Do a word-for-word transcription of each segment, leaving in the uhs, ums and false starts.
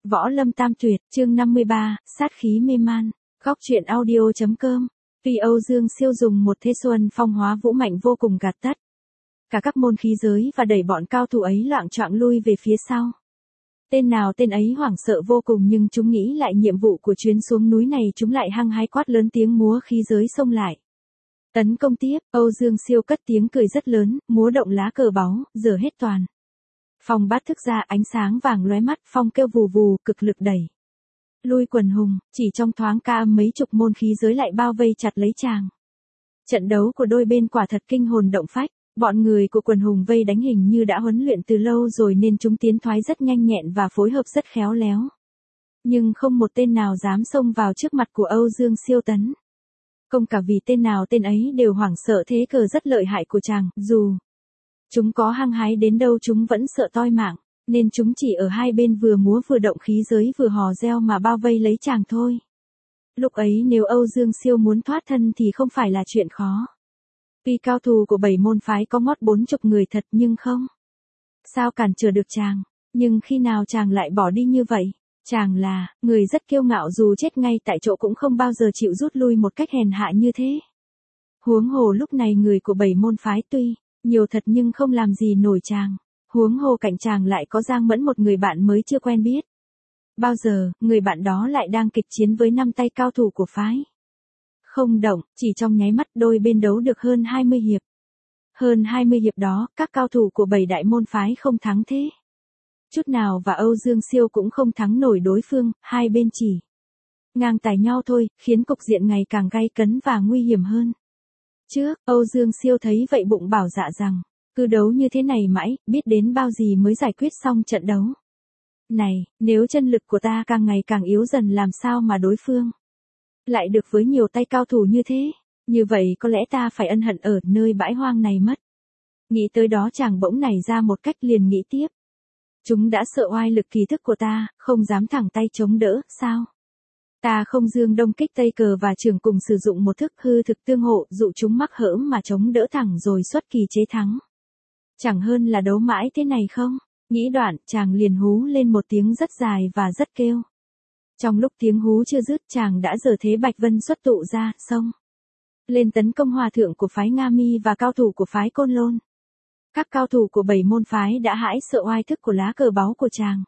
Võ Lâm Tam Tuyệt, chương năm mươi ba, sát khí mê man. Góc truyện audio.com. Vì Âu Dương Siêu dùng một thế xuân phong hóa vũ mạnh vô cùng gạt tất cả các môn khí giới và đẩy bọn cao thủ ấy loạng choạng lui về phía sau. Tên nào tên ấy hoảng sợ vô cùng, nhưng chúng nghĩ lại nhiệm vụ của chuyến xuống núi này, chúng lại hăng hái quát lớn tiếng múa khí giới xông lại. Tấn công tiếp. Âu Dương Siêu cất tiếng cười rất lớn, múa động lá cờ báu, giờ hết toàn. Phong bát thức ra, ánh sáng vàng lóe mắt, phong kêu vù vù, cực lực đẩy lui quần hùng, chỉ trong thoáng ca âm mấy chục môn khí giới lại bao vây chặt lấy chàng. Trận đấu của đôi bên quả thật kinh hồn động phách, bọn người của quần hùng vây đánh hình như đã huấn luyện từ lâu rồi nên chúng tiến thoái rất nhanh nhẹn và phối hợp rất khéo léo. Nhưng không một tên nào dám xông vào trước mặt của Âu Dương Siêu tấn công, cả vì tên nào tên ấy đều hoảng sợ thế cờ rất lợi hại của chàng, dù chúng có hăng hái đến đâu chúng vẫn sợ toi mạng, nên chúng chỉ ở hai bên vừa múa vừa động khí giới vừa hò reo mà bao vây lấy chàng thôi. Lúc ấy nếu Âu Dương Siêu muốn thoát thân thì không phải là chuyện khó. Tuy cao thủ của bảy môn phái có ngót bốn chục người thật nhưng không sao cản trở được chàng. Nhưng khi nào chàng lại bỏ đi như vậy? Chàng là người rất kiêu ngạo, dù chết ngay tại chỗ cũng không bao giờ chịu rút lui một cách hèn hạ như thế. Huống hồ lúc này người của bảy môn phái tuy nhiều thật nhưng không làm gì nổi chàng. Huống hồ cạnh chàng lại có Giang Mẫn, một người bạn mới chưa quen biết bao giờ, người bạn đó lại đang kịch chiến với năm tay cao thủ của phái không động. Chỉ trong nháy mắt đôi bên đấu được hơn hai mươi hiệp. Hơn hai mươi hiệp đó, các cao thủ của bảy đại môn phái không thắng thế chút nào, và Âu Dương Siêu cũng không thắng nổi đối phương, hai bên chỉ ngang tài nhau thôi, khiến cục diện ngày càng gay cấn và nguy hiểm hơn. Trước, Âu Dương Siêu thấy vậy bụng bảo dạ rằng, cứ đấu như thế này mãi, biết đến bao gì mới giải quyết xong trận đấu này. Nếu chân lực của ta càng ngày càng yếu dần, làm sao mà đối phương lại được với nhiều tay cao thủ như thế? Như vậy có lẽ ta phải ân hận ở nơi bãi hoang này mất. Nghĩ tới đó chàng bỗng nảy ra một cách, liền nghĩ tiếp. Chúng đã sợ oai lực kỳ thức của ta, không dám thẳng tay chống đỡ, sao? Ta không dương đông kích tây cờ và trường cùng sử dụng một thức hư thực tương hộ, dụ chúng mắc hỡm mà chống đỡ thẳng rồi xuất kỳ chế thắng. Chẳng hơn là đấu mãi thế này không? Nghĩ đoạn, chàng liền hú lên một tiếng rất dài và rất kêu. Trong lúc tiếng hú chưa dứt, chàng đã giở thế Bạch Vân xuất tụ ra, xông lên tấn công hòa thượng của phái Nga Mi và cao thủ của phái Côn Lôn. Các cao thủ của bảy môn phái đã hãi sợ oai thức của lá cờ báu của chàng,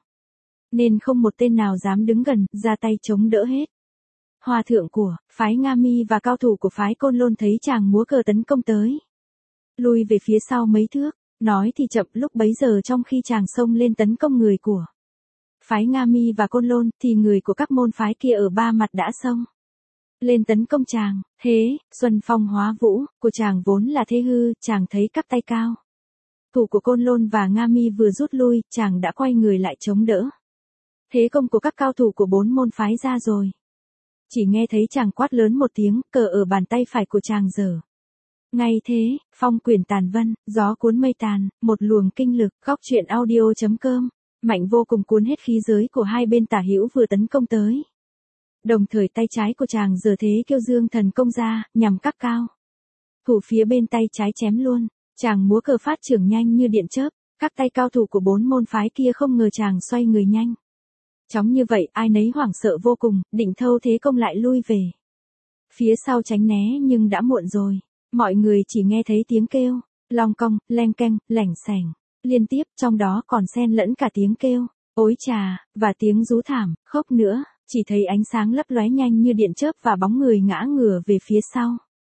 nên không một tên nào dám đứng gần, ra tay chống đỡ hết. Hòa thượng của phái Nga Mi và cao thủ của phái Côn Lôn thấy chàng múa cờ tấn công tới, lui về phía sau mấy thước. Nói thì chậm, lúc bấy giờ trong khi chàng xông lên tấn công người của phái Nga Mi và Côn Lôn, thì người của các môn phái kia ở ba mặt đã xông lên tấn công chàng. Thế xuân phong hóa vũ của chàng vốn là thế hư, chàng thấy các tay cao thủ của Côn Lôn và Nga Mi vừa rút lui, chàng đã quay người lại chống đỡ thế công của các cao thủ của bốn môn phái ra rồi. Chỉ nghe thấy chàng quát lớn một tiếng, cờ ở bàn tay phải của chàng giở ngay thế, phong quyển tàn vân, gió cuốn mây tàn, một luồng kinh lực. Góc truyện audio.com. Mạnh vô cùng cuốn hết khí giới của hai bên tả hữu vừa tấn công tới. Đồng thời tay trái của chàng giở thế kêu dương thần công ra, nhằm các cao thủ phía bên tay trái chém luôn. Chàng múa cờ phát trưởng nhanh như điện chớp, các tay cao thủ của bốn môn phái kia không ngờ chàng xoay người nhanh chóng như vậy, ai nấy hoảng sợ vô cùng, định thâu thế công lại lui về phía sau tránh né, nhưng đã muộn rồi. Mọi người chỉ nghe thấy tiếng kêu long cong, leng keng, lẻng xẻng liên tiếp, trong đó còn xen lẫn cả tiếng kêu ối chà và tiếng rú thảm khóc nữa. Chỉ thấy ánh sáng lấp lóe nhanh như điện chớp và bóng người ngã ngửa về phía sau.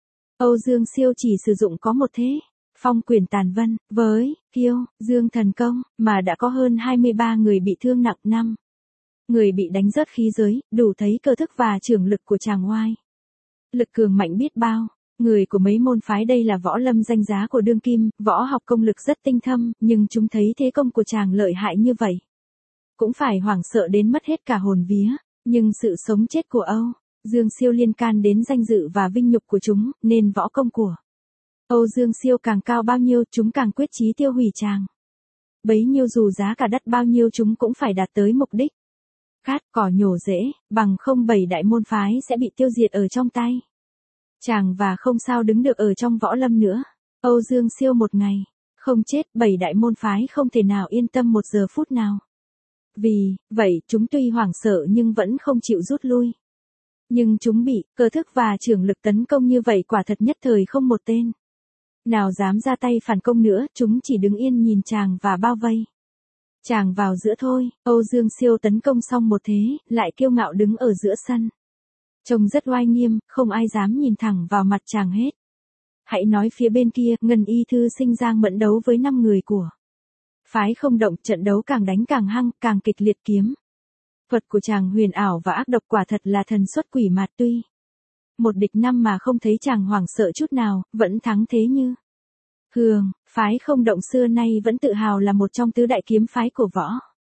Âu Dương Siêu chỉ sử dụng có một thế phong quyển tàn vân với kiêu dương thần công mà đã có hơn hai mươi ba người bị thương nặng, năm người bị đánh rớt khí giới, đủ thấy cơ thức và trưởng lực của chàng oai lực cường mạnh biết bao. Người của mấy môn phái đây là võ lâm danh giá của đương kim, võ học công lực rất tinh thâm, nhưng chúng thấy thế công của chàng lợi hại như vậy cũng phải hoảng sợ đến mất hết cả hồn vía. Nhưng sự sống chết của Âu Dương Siêu liên can đến danh dự và vinh nhục của chúng, nên võ công của Âu Dương Siêu càng cao bao nhiêu, chúng càng quyết chí tiêu hủy chàng bấy nhiêu, dù giá cả đắt bao nhiêu chúng cũng phải đạt tới mục đích. Cát cỏ nhổ rễ, bằng không bảy đại môn phái sẽ bị tiêu diệt ở trong tay chàng và không sao đứng được ở trong võ lâm nữa. Âu Dương Siêu một ngày không chết, bảy đại môn phái không thể nào yên tâm một giờ phút nào. Vì vậy, chúng tuy hoảng sợ nhưng vẫn không chịu rút lui. Nhưng chúng bị cơ thức và trưởng lực tấn công như vậy quả thật nhất thời không một tên nào dám ra tay phản công nữa, chúng chỉ đứng yên nhìn chàng và bao vây. Chàng vào giữa thôi, Âu Dương Siêu tấn công xong một thế, lại kiêu ngạo đứng ở giữa sân. Trông rất oai nghiêm, không ai dám nhìn thẳng vào mặt chàng hết. Hãy nói phía bên kia, Ngân Y thư sinh Giang Mẫn đấu với năm người của phái Không Động, trận đấu càng đánh càng hăng, càng kịch liệt kiếm. Thuật của chàng huyền ảo và ác độc quả thật là thần xuất quỷ mạt, tuy một địch năm mà không thấy chàng hoảng sợ chút nào, vẫn thắng thế như thường. Phái Không Động xưa nay vẫn tự hào là một trong tứ đại kiếm phái của Võ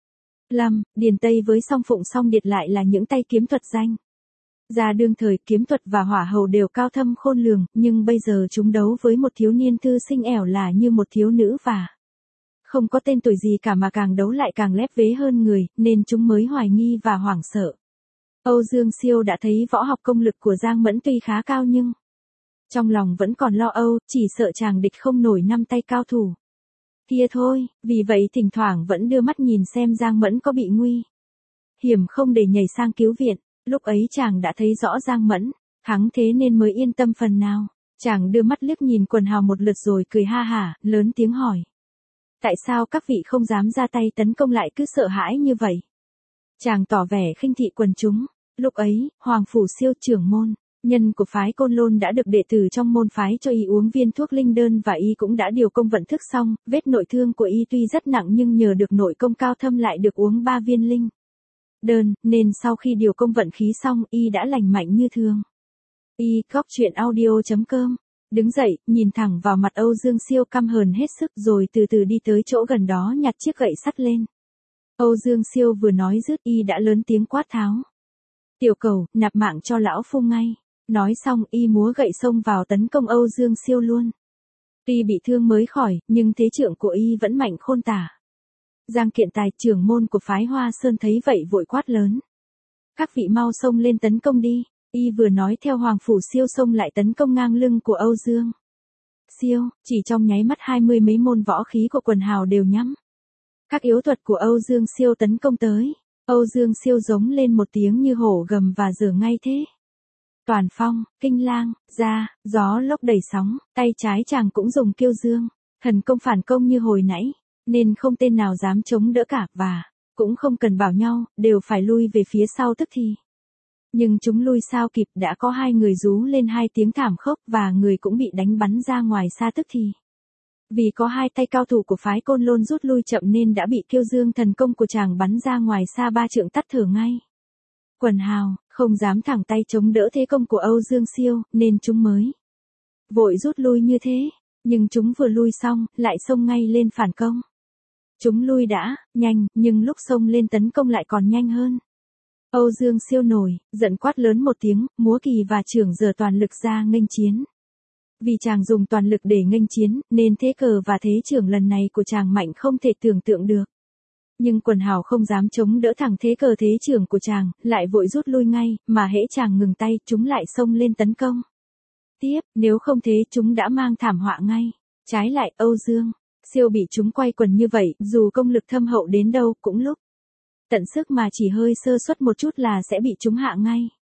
Lâm, Điền Tây với Song Phụng Song Điệt lại là những tay kiếm thuật danh ra đương thời. Kiếm thuật và hỏa hầu đều cao thâm khôn lường, nhưng bây giờ chúng đấu với một thiếu niên thư sinh ẻo là như một thiếu nữ và không có tên tuổi gì cả, mà càng đấu lại càng lép vế hơn người, nên chúng mới hoài nghi và hoảng sợ. Âu Dương Siêu đã thấy võ học công lực của Giang Mẫn tuy khá cao nhưng trong lòng vẫn còn lo âu, chỉ sợ chàng địch không nổi năm tay cao thủ kia thôi, vì vậy thỉnh thoảng vẫn đưa mắt nhìn xem Giang Mẫn có bị nguy hiểm không để nhảy sang cứu viện. Lúc ấy chàng đã thấy rõ Giang Mẫn thắng thế nên mới yên tâm phần nào. Chàng đưa mắt liếc nhìn quần hào một lượt rồi cười ha hả, lớn tiếng hỏi: tại sao các vị không dám ra tay tấn công lại cứ sợ hãi như vậy? Chàng tỏ vẻ khinh thị quần chúng. Lúc ấy, Hoàng Phủ Siêu trưởng môn nhân của phái Côn Lôn đã được đệ tử trong môn phái cho y uống viên thuốc linh đơn, và y cũng đã điều công vận thức xong. Vết nội thương của y tuy rất nặng nhưng nhờ được nội công cao thâm lại được uống ba viên linh đơn, nên sau khi điều công vận khí xong y đã lành mạnh như thường. Y Góc Chuyện Audio chấm com đứng dậy, nhìn thẳng vào mặt Âu Dương Siêu căm hờn hết sức, rồi từ từ đi tới chỗ gần đó nhặt chiếc gậy sắt lên. Âu Dương Siêu vừa nói dứt y đã lớn tiếng quát tháo: tiểu cầu, nạp mạng cho lão phu ngay. Nói xong y múa gậy xông vào tấn công Âu Dương Siêu luôn. Tuy bị thương mới khỏi, nhưng thế trưởng của y vẫn mạnh khôn tả. Giang Kiện Tài, trưởng môn của phái Hoa Sơn thấy vậy vội quát lớn: các vị mau xông lên tấn công đi. Y vừa nói theo Hoàng Phủ Siêu xông lại tấn công ngang lưng của Âu Dương Siêu, chỉ trong nháy mắt hai mươi mấy môn võ khí của quần hào đều nhắm các yếu thuật của Âu Dương Siêu tấn công tới. Âu Dương Siêu giống lên một tiếng như hổ gầm và giở ngay thế. Toàn phong, kinh lang, ra, gió lốc đầy sóng, tay trái chàng cũng dùng kiêu dương, thần công phản công như hồi nãy, nên không tên nào dám chống đỡ cả, và cũng không cần bảo nhau, đều phải lui về phía sau tức thì. Nhưng chúng lui sao kịp, đã có hai người rú lên hai tiếng thảm khốc và người cũng bị đánh bắn ra ngoài xa tức thì. Vì có hai tay cao thủ của phái Côn Lôn rút lui chậm nên đã bị kiêu dương thần công của chàng bắn ra ngoài xa ba trượng tắt thở ngay. Quần hào không dám thẳng tay chống đỡ thế công của Âu Dương Siêu, nên chúng mới vội rút lui như thế. Nhưng chúng vừa lui xong, lại xông ngay lên phản công. Chúng lui đã nhanh, nhưng lúc xông lên tấn công lại còn nhanh hơn. Âu Dương Siêu nổi giận quát lớn một tiếng, múa kỳ và chưởng giở toàn lực ra nghênh chiến. Vì chàng dùng toàn lực để nghênh chiến, nên thế cờ và thế chưởng lần này của chàng mạnh không thể tưởng tượng được. Nhưng quần hào không dám chống đỡ thẳng thế cờ thế chưởng của chàng, lại vội rút lui ngay, mà hễ chàng ngừng tay, chúng lại xông lên tấn công tiếp, nếu không thế chúng đã mang thảm họa ngay. Trái lại, Âu Dương Siêu bị chúng quay quần như vậy, dù công lực thâm hậu đến đâu cũng lúc tận sức mà chỉ hơi sơ suất một chút là sẽ bị chúng hạ ngay.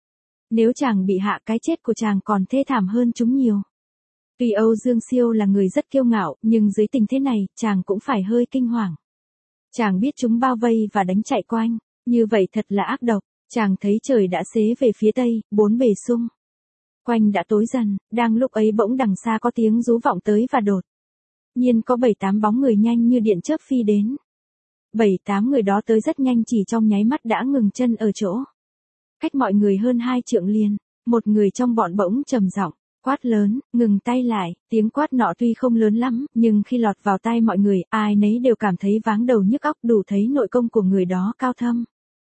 Nếu chàng bị hạ, cái chết của chàng còn thê thảm hơn chúng nhiều. Tuy Âu Dương Siêu là người rất kiêu ngạo, nhưng dưới tình thế này, chàng cũng phải hơi kinh hoàng. Chàng biết chúng bao vây và đánh chạy quanh, như vậy thật là ác độc. Chàng thấy trời đã xế về phía tây, bốn bề xung quanh đã tối dần, đang lúc ấy bỗng đằng xa có tiếng rú vọng tới và đột nhiên có bảy tám bóng người nhanh như điện chớp phi đến. Bảy tám người đó tới rất nhanh, chỉ trong nháy mắt đã ngừng chân ở chỗ cách mọi người hơn hai trượng liền. Một người trong bọn bỗng trầm giọng quát lớn: ngừng tay lại. Tiếng quát nọ tuy không lớn lắm, nhưng khi lọt vào tai mọi người, ai nấy đều cảm thấy váng đầu nhức óc, đủ thấy nội công của người đó cao thâm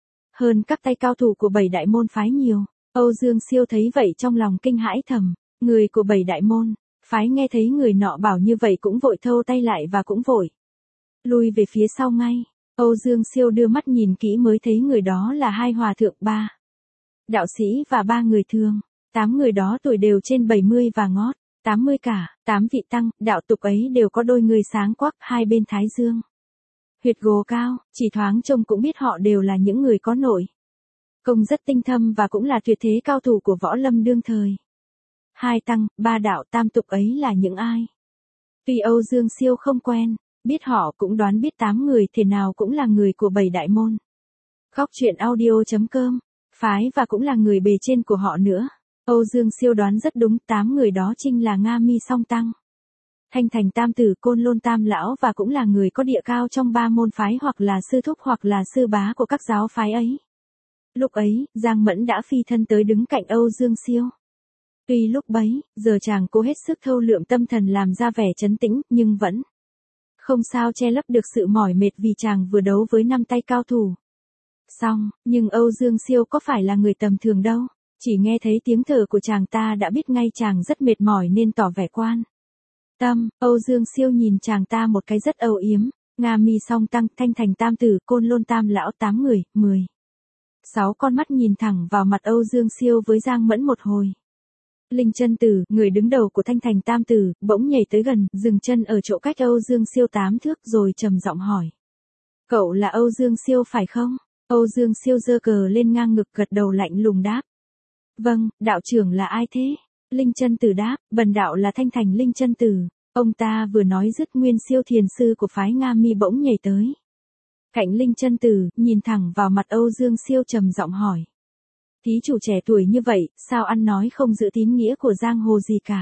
hơn các tay cao thủ của bảy đại môn phái nhiều. Âu Dương Siêu thấy vậy trong lòng kinh hãi thầm. Người của bảy đại môn phái nghe thấy người nọ bảo như vậy cũng vội thâu tay lại và cũng vội lui về phía sau ngay. Âu Dương Siêu đưa mắt nhìn kỹ mới thấy người đó là hai hòa thượng, ba đạo sĩ và ba người thường. Tám người đó tuổi đều trên bảy mươi và ngót tám mươi cả. Tám vị tăng đạo tục ấy đều có đôi người sáng quắc hai bên thái dương. huyệt gồ cao, chỉ thoáng trông cũng biết họ đều là những người có nội công rất tinh thâm và cũng là tuyệt thế cao thủ của võ lâm đương thời. Hai tăng, ba đạo tam tục ấy là những ai? Tuy Âu Dương Siêu không quen, biết họ cũng đoán biết tám người thế nào cũng là người của bảy đại môn. Góc truyện audio.com, phái và cũng là người bề trên của họ nữa. Âu Dương Siêu đoán rất đúng, tám người đó chính là Nga Mi Song Tăng, Thanh Thành Tam Tử, Côn Lôn Tam Lão và cũng là người có địa cao trong ba môn phái hoặc là sư thúc hoặc là sư bá của các giáo phái ấy. Lúc ấy, Giang Mẫn đã phi thân tới đứng cạnh Âu Dương Siêu. Tuy lúc bấy, giờ chàng cố hết sức thâu lượm tâm thần làm ra vẻ trấn tĩnh, nhưng vẫn không sao che lấp được sự mỏi mệt vì chàng vừa đấu với năm tay cao thủ. Xong, nhưng Âu Dương Siêu có phải là người tầm thường đâu, chỉ nghe thấy tiếng thở của chàng ta đã biết ngay chàng rất mệt mỏi nên tỏ vẻ quan tâm. Âu Dương Siêu nhìn chàng ta một cái rất âu yếm, Nga Mi Song Tăng, Thanh Thành Tam Tử, Côn Lôn Tam Lão, tám người, mười sáu con mắt nhìn thẳng vào mặt Âu Dương Siêu với Giang Mẫn một hồi. Linh Chân Tử, người đứng đầu của Thanh Thành Tam Tử, bỗng nhảy tới gần, dừng chân ở chỗ cách Âu Dương Siêu tám thước rồi trầm giọng hỏi. Cậu là Âu Dương Siêu phải không? Âu Dương Siêu giơ cờ lên ngang ngực gật đầu lạnh lùng đáp. Vâng, đạo trưởng là ai thế? Linh Chân Tử đáp, bần đạo là Thanh Thành Linh Chân Tử. Ông ta vừa nói dứt, Nguyên Siêu thiền sư của phái Nga Mi bỗng nhảy tới cạnh Linh Chân Tử, nhìn thẳng vào mặt Âu Dương Siêu trầm giọng hỏi. Thí chủ trẻ tuổi như vậy, sao ăn nói không giữ tín nghĩa của giang hồ gì cả?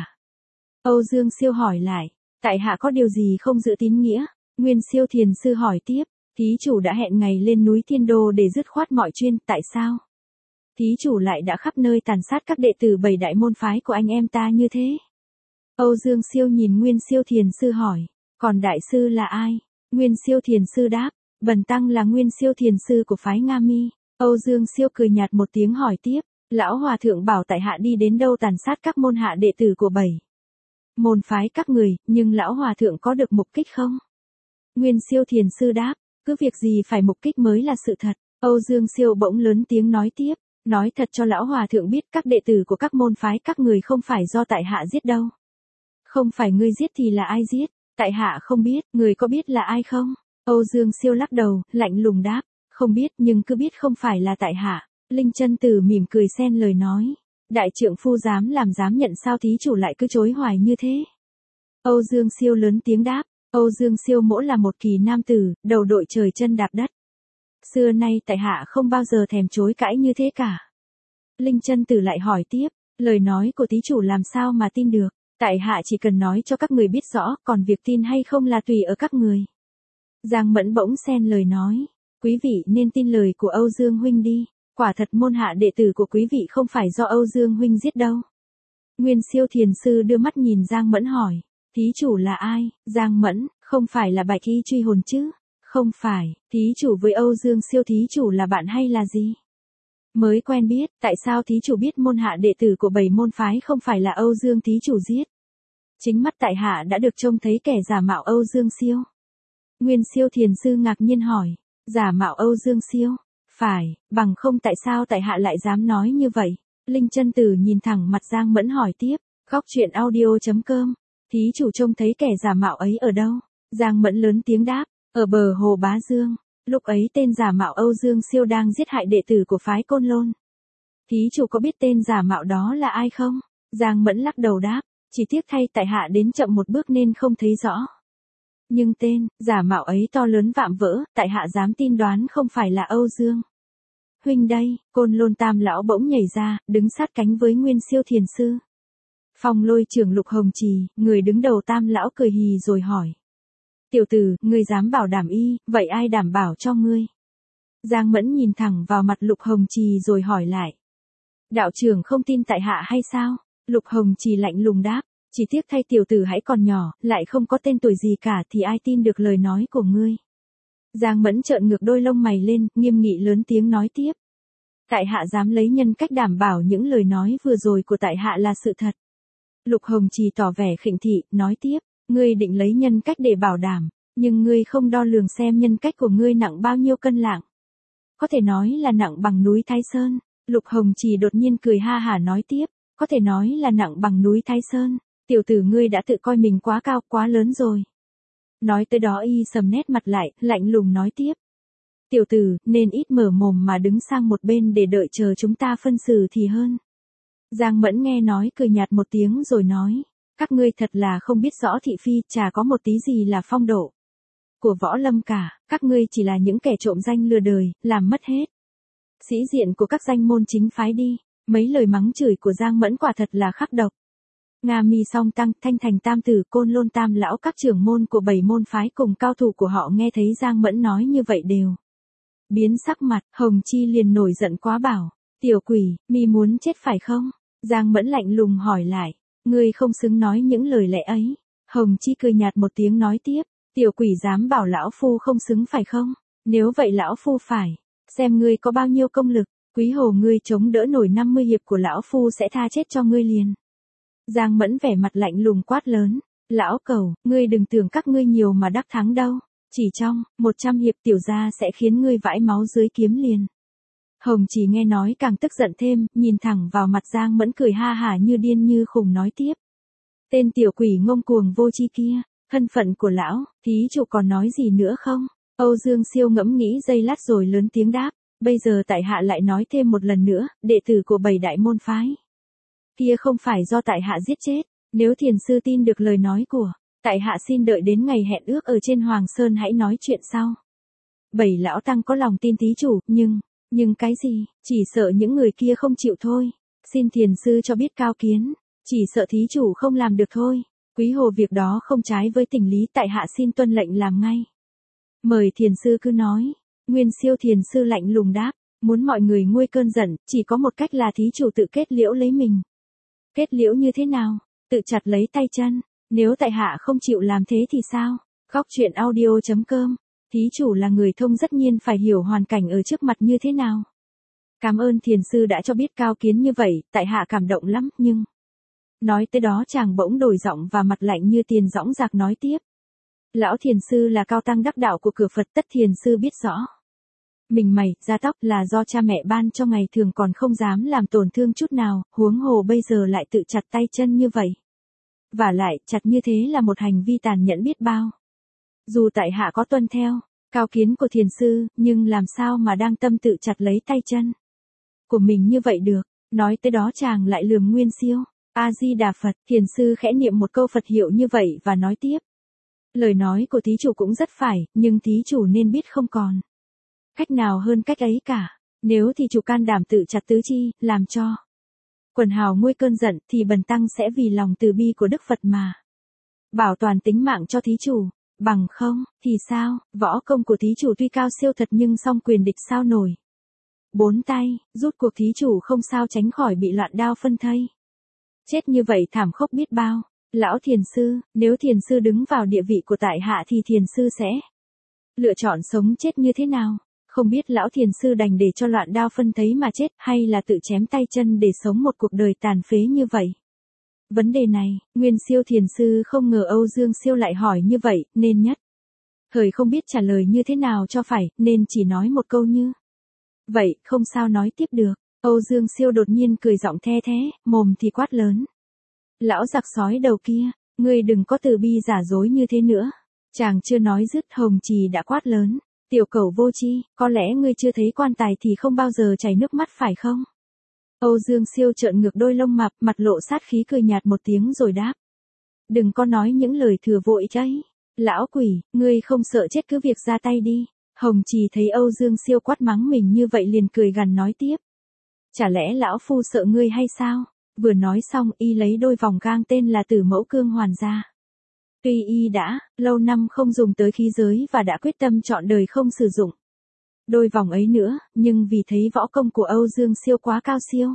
Âu Dương Siêu hỏi lại, tại hạ có điều gì không giữ tín nghĩa? Nguyên Siêu thiền sư hỏi tiếp, thí chủ đã hẹn ngày lên núi Thiên Đô để dứt khoát mọi chuyên, tại sao thí chủ lại đã khắp nơi tàn sát các đệ tử bảy đại môn phái của anh em ta như thế? Âu Dương Siêu nhìn Nguyên Siêu thiền sư hỏi, còn đại sư là ai? Nguyên Siêu thiền sư đáp, bần tăng là Nguyên Siêu thiền sư của phái Nga Mi. Âu Dương Siêu cười nhạt một tiếng hỏi tiếp, lão hòa thượng bảo tại hạ đi đến đâu tàn sát các môn hạ đệ tử của bảy môn phái các người, nhưng lão hòa thượng có được mục kích không? Nguyên Siêu thiền sư đáp, cứ việc gì phải mục kích mới là sự thật. Âu Dương Siêu bỗng lớn tiếng nói tiếp, nói thật cho lão hòa thượng biết các đệ tử của các môn phái các người không phải do tại hạ giết đâu. Không phải ngươi giết thì là ai giết? Tại hạ không biết, người có biết là ai không? Âu Dương Siêu lắc đầu, lạnh lùng đáp, không biết nhưng cứ biết không phải là tại hạ. Linh Chân Tử mỉm cười xen lời nói, đại trượng phu dám làm dám nhận, sao thí chủ lại cứ chối hoài như thế? Âu Dương Siêu lớn tiếng đáp, Âu Dương Siêu mỗ là một kỳ nam tử, đầu đội trời chân đạp đất. Xưa nay tại hạ không bao giờ thèm chối cãi như thế cả. Linh Chân Tử lại hỏi tiếp, lời nói của thí chủ làm sao mà tin được? Tại hạ chỉ cần nói cho các người biết rõ, còn việc tin hay không là tùy ở các người. Giang Mẫn bỗng xen lời nói, quý vị nên tin lời của Âu Dương huynh đi, quả thật môn hạ đệ tử của quý vị không phải do Âu Dương huynh giết đâu. Nguyên Siêu thiền sư đưa mắt nhìn Giang Mẫn hỏi, thí chủ là ai? Giang Mẫn, không phải là Bạch Y truy hồn chứ? Không phải, thí chủ với Âu Dương Siêu thí chủ là bạn hay là gì? Mới quen biết, tại sao thí chủ biết môn hạ đệ tử của bảy môn phái không phải là Âu Dương thí chủ giết? Chính mắt tại hạ đã được trông thấy kẻ giả mạo Âu Dương Siêu. Nguyên Siêu thiền sư ngạc nhiên hỏi, giả mạo Âu Dương Siêu? Phải, bằng không tại sao tại hạ lại dám nói như vậy? Linh Chân Tử nhìn thẳng mặt Giang Mẫn hỏi tiếp, góc truyện audio.com, thí chủ trông thấy kẻ giả mạo ấy ở đâu? Giang Mẫn lớn tiếng đáp, ở bờ hồ Bá Dương. Lúc ấy tên giả mạo Âu Dương Siêu đang giết hại đệ tử của phái Côn Lôn. Thí chủ có biết tên giả mạo đó là ai không? Giang Mẫn lắc đầu đáp, chỉ tiếc thay tại hạ đến chậm một bước nên không thấy rõ. Nhưng tên giả mạo ấy to lớn vạm vỡ, tại hạ dám tin đoán không phải là Âu Dương huynh đây. Côn Lôn Tam Lão bỗng nhảy ra, đứng sát cánh với Nguyên Siêu thiền sư. Phong Lôi trưởng Lục Hồng Trì, người đứng đầu Tam Lão cười hì rồi hỏi, tiểu tử, ngươi dám bảo đảm y, vậy ai đảm bảo cho ngươi? Giang Mẫn nhìn thẳng vào mặt Lục Hồng Trì rồi hỏi lại, đạo trưởng không tin tại hạ hay sao? Lục Hồng Trì lạnh lùng đáp, chỉ tiếc thay tiểu tử hãy còn nhỏ, lại không có tên tuổi gì cả thì ai tin được lời nói của ngươi. Giang Mẫn trợn ngược đôi lông mày lên, nghiêm nghị lớn tiếng nói tiếp, tại hạ dám lấy nhân cách đảm bảo những lời nói vừa rồi của tại hạ là sự thật. Lục Hồng Trì tỏ vẻ khinh thị, nói tiếp, ngươi định lấy nhân cách để bảo đảm, nhưng ngươi không đo lường xem nhân cách của ngươi nặng bao nhiêu cân lạng. Có thể nói là nặng bằng núi Thái Sơn. Lục Hồng Trì đột nhiên cười ha hả nói tiếp, có thể nói là nặng bằng núi Thái Sơn. Tiểu tử ngươi đã tự coi mình quá cao, quá lớn rồi. Nói tới đó y sầm nét mặt lại, lạnh lùng nói tiếp. Tiểu tử, nên ít mở mồm mà đứng sang một bên để đợi chờ chúng ta phân xử thì hơn. Giang Mẫn nghe nói cười nhạt một tiếng rồi nói. Các ngươi thật là không biết rõ thị phi, chả có một tí gì là phong độ của võ lâm cả, các ngươi chỉ là những kẻ trộm danh lừa đời, làm mất hết sĩ diện của các danh môn chính phái đi. Mấy lời mắng chửi của Giang Mẫn quả thật là khắc độc. Nga Mi Song Tăng, Thanh Thành Tam Tử, Côn Lôn Tam Lão, các trưởng môn của bảy môn phái cùng cao thủ của họ nghe thấy Giang Mẫn nói như vậy đều biến sắc mặt. Hồng Chi liền nổi giận quá bảo. Tiểu quỷ, mi muốn chết phải không? Giang Mẫn lạnh lùng hỏi lại. Ngươi không xứng nói những lời lẽ ấy. Hồng Chi cười nhạt một tiếng nói tiếp. Tiểu quỷ dám bảo lão phu không xứng phải không? Nếu vậy lão phu phải xem ngươi có bao nhiêu công lực. Quý hồ ngươi chống đỡ nổi năm mươi hiệp của lão phu sẽ tha chết cho ngươi liền. Giang Mẫn vẻ mặt lạnh lùng quát lớn. Lão cẩu, ngươi đừng tưởng các ngươi nhiều mà đắc thắng đâu. Chỉ trong một trăm hiệp tiểu gia sẽ khiến ngươi vãi máu dưới kiếm liền. Hồng Chỉ nghe nói càng tức giận thêm, nhìn thẳng vào mặt Giang Mẫn cười ha hả như điên như khùng nói tiếp. Tên tiểu quỷ ngông cuồng vô tri kia, thân phận của lão, thí chủ còn nói gì nữa không? Âu Dương Siêu ngẫm nghĩ giây lát rồi lớn tiếng đáp. Bây giờ tại hạ lại nói thêm một lần nữa, đệ tử của bảy đại môn phái kia không phải do tại hạ giết chết. Nếu thiền sư tin được lời nói của tại hạ, xin đợi đến ngày hẹn ước ở trên Hoàng Sơn hãy nói chuyện sau. Bảy lão tăng có lòng tin thí chủ, nhưng, nhưng cái gì, chỉ sợ những người kia không chịu thôi. Xin thiền sư cho biết cao kiến, chỉ sợ thí chủ không làm được thôi. Quý hồ việc đó không trái với tình lý, tại hạ xin tuân lệnh làm ngay. Mời thiền sư cứ nói. Nguyên Siêu thiền sư lạnh lùng đáp. Muốn mọi người nguôi cơn giận, chỉ có một cách là thí chủ tự kết liễu lấy mình. Kết liễu như thế nào? Tự chặt lấy tay chân. Nếu tại hạ không chịu làm thế thì sao? Góc truyện audio chấm com. Thí chủ là người thông rất nhiên phải hiểu hoàn cảnh ở trước mặt như thế nào. Cảm ơn thiền sư đã cho biết cao kiến như vậy, tại hạ cảm động lắm, nhưng... Nói tới đó chàng bỗng đổi giọng và mặt lạnh như tiền dõng dạc nói tiếp. Lão thiền sư là cao tăng đắc đạo của cửa Phật, tất thiền sư biết rõ. Mình mày, da tóc là do cha mẹ ban cho ngày thường còn không dám làm tổn thương chút nào, huống hồ bây giờ lại tự chặt tay chân như vậy. Và lại, chặt như thế là một hành vi tàn nhẫn biết bao. Dù tại hạ có tuân theo cao kiến của thiền sư, nhưng làm sao mà đang tâm tự chặt lấy tay chân của mình như vậy được. Nói tới đó chàng lại lườm Nguyên Siêu. A-di-đà Phật. Thiền sư khẽ niệm một câu Phật hiệu như vậy và nói tiếp. Lời nói của thí chủ cũng rất phải, nhưng thí chủ nên biết không còn cách nào hơn cách ấy cả. Nếu thí chủ can đảm tự chặt tứ chi, làm cho quần hào nguôi cơn giận, thì bần tăng sẽ vì lòng từ bi của Đức Phật mà bảo toàn tính mạng cho thí chủ. Bằng không, thì sao? Võ công của thí chủ tuy cao siêu thật nhưng song quyền địch sao nổi. Bốn tay, rút cuộc thí chủ không sao tránh khỏi bị loạn đao phân thây. Chết như vậy thảm khốc biết bao. Lão thiền sư, nếu thiền sư đứng vào địa vị của tại hạ thì thiền sư sẽ lựa chọn sống chết như thế nào? Không biết lão thiền sư đành để cho loạn đao phân thây mà chết, hay là tự chém tay chân để sống một cuộc đời tàn phế như vậy? Vấn đề này, Nguyên Siêu thiền sư không ngờ Âu Dương Siêu lại hỏi như vậy, nên nhất thời không biết trả lời như thế nào cho phải, nên chỉ nói một câu như vậy, không sao nói tiếp được. Âu Dương Siêu đột nhiên cười giọng the thế, mồm thì quát lớn. Lão giặc sói đầu kia, ngươi đừng có từ bi giả dối như thế nữa. Chàng chưa nói dứt, Hồng Trì đã quát lớn. Tiểu cẩu vô tri, có lẽ ngươi chưa thấy quan tài thì không bao giờ chảy nước mắt phải không? Âu Dương Siêu trợn ngược đôi lông mập, mặt lộ sát khí cười nhạt một tiếng rồi đáp. Đừng có nói những lời thừa vội ấy. Lão quỷ, ngươi không sợ chết cứ việc ra tay đi. Hồng Trì thấy Âu Dương Siêu quát mắng mình như vậy liền cười gằn nói tiếp. Chả lẽ lão phu sợ ngươi hay sao? Vừa nói xong y lấy đôi vòng gang tên là Tử Mẫu Cương Hoàn ra. Tuy y đã lâu năm không dùng tới khí giới và đã quyết tâm chọn đời không sử dụng đôi vòng ấy nữa, nhưng vì thấy võ công của Âu Dương Siêu quá cao siêu,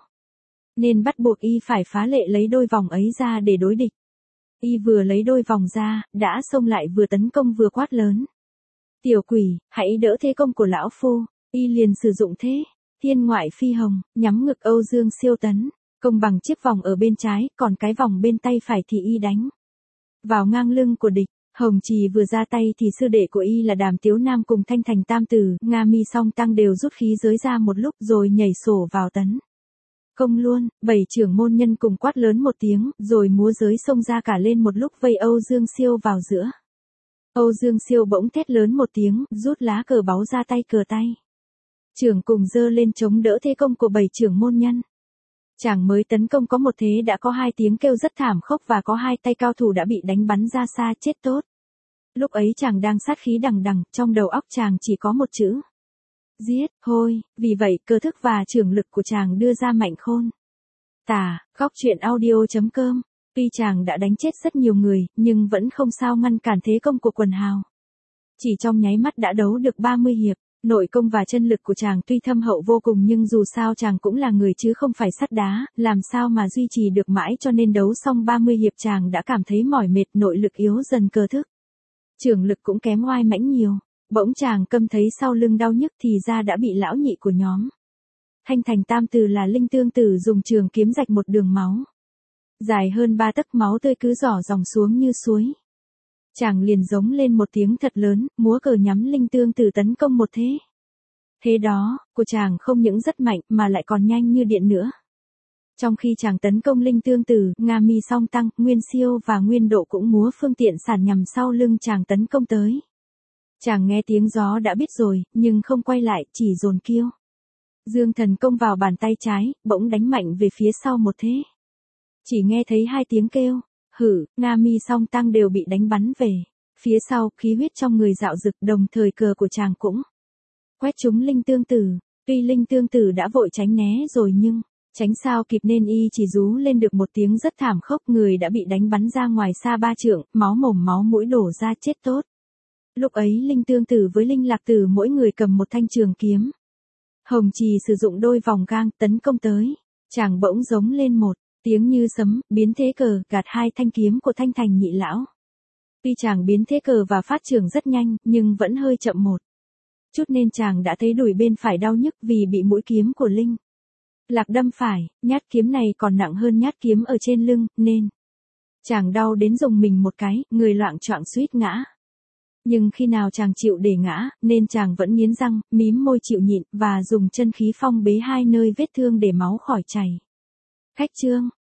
nên bắt buộc y phải phá lệ lấy đôi vòng ấy ra để đối địch. Y vừa lấy đôi vòng ra, đã xông lại vừa tấn công vừa quát lớn. Tiểu quỷ, hãy đỡ thế công của lão phu. Y liền sử dụng thế thiên ngoại phi hồng, nhắm ngực Âu Dương Siêu tấn công bằng chiếc vòng ở bên trái, còn cái vòng bên tay phải thì y đánh vào ngang lưng của địch. Hồng Trì vừa ra tay thì sư đệ của y là Đàm Tiếu Nam cùng Thanh Thành Tam Tử, Nga Mi Song Tăng đều rút khí giới ra một lúc rồi nhảy sổ vào tấn công luôn. Bảy trưởng môn nhân cùng quát lớn một tiếng, rồi múa giới xông ra cả lên một lúc vây Âu Dương Siêu vào giữa. Âu Dương Siêu bỗng thét lớn một tiếng, rút lá cờ báu ra tay cờ tay. Trưởng cùng giơ lên chống đỡ thế công của bảy trưởng môn nhân. Chàng mới tấn công có một thế đã có hai tiếng kêu rất thảm khốc và có hai tay cao thủ đã bị đánh bắn ra xa chết tốt. Lúc ấy chàng đang sát khí đằng đằng, trong đầu óc chàng chỉ có một chữ. Giết, thôi, vì vậy cơ thức và trưởng lực của chàng đưa ra mạnh khôn. Tả, góc truyện audio.com. Tuy chàng đã đánh chết rất nhiều người, nhưng vẫn không sao ngăn cản thế công của quần hào. Chỉ trong nháy mắt đã đấu được ba mươi hiệp, nội công và chân lực của chàng tuy thâm hậu vô cùng nhưng dù sao chàng cũng là người chứ không phải sắt đá, làm sao mà duy trì được mãi cho nên đấu xong ba mươi hiệp chàng đã cảm thấy mỏi mệt, nội lực yếu dần cơ thức. Trưởng lực cũng kém oai mãnh nhiều, bỗng chàng câm thấy sau lưng đau nhức thì ra đã bị lão nhị của nhóm Thanh Thành Tam Từ là Linh Tương Tử dùng trường kiếm rạch một đường máu. Dài hơn ba tấc, máu tươi cứ rỏ dòng xuống như suối. Chàng liền giống lên một tiếng thật lớn, múa cờ nhắm Linh Tương Tử tấn công một thế. Thế đó, của chàng không những rất mạnh mà lại còn nhanh như điện nữa. Trong khi chàng tấn công Linh Tương Tử, Nga Mi Song Tăng, Nguyên Siêu và Nguyên Độ cũng múa phương tiện sản nhằm sau lưng chàng tấn công tới. Chàng nghe tiếng gió đã biết rồi, nhưng không quay lại, chỉ dồn kiêu. Dương thần công vào bàn tay trái, bỗng đánh mạnh về phía sau một thế. Chỉ nghe thấy hai tiếng kêu, hử, Nga Mi Song Tăng đều bị đánh bắn về. Phía sau, khí huyết trong người dạo dực, đồng thời cờ của chàng cũng quét trúng Linh Tương Tử. Tuy Linh Tương Tử đã vội tránh né rồi nhưng, tránh sao kịp nên y chỉ rú lên được một tiếng rất thảm khốc, người đã bị đánh bắn ra ngoài xa ba trượng, máu mồm máu mũi đổ ra chết tốt. Lúc ấy Linh Tương Tử với Linh Lạc Tử mỗi người cầm một thanh trường kiếm. Hồng Trì sử dụng đôi vòng gang tấn công tới. Chàng bỗng giống lên một tiếng như sấm, biến thế cờ, gạt hai thanh kiếm của Thanh Thành nhị lão. Tuy chàng biến thế cờ và phát trường rất nhanh, nhưng vẫn hơi chậm một chút nên chàng đã thấy đùi bên phải đau nhức vì bị mũi kiếm của Linh Lạc đâm phải, nhát kiếm này còn nặng hơn nhát kiếm ở trên lưng, nên chàng đau đến rùng mình một cái, người loạng choạng suýt ngã. Nhưng khi nào chàng chịu để ngã, nên chàng vẫn nghiến răng, mím môi chịu nhịn, và dùng chân khí phong bế hai nơi vết thương để máu khỏi chảy. Khách trương,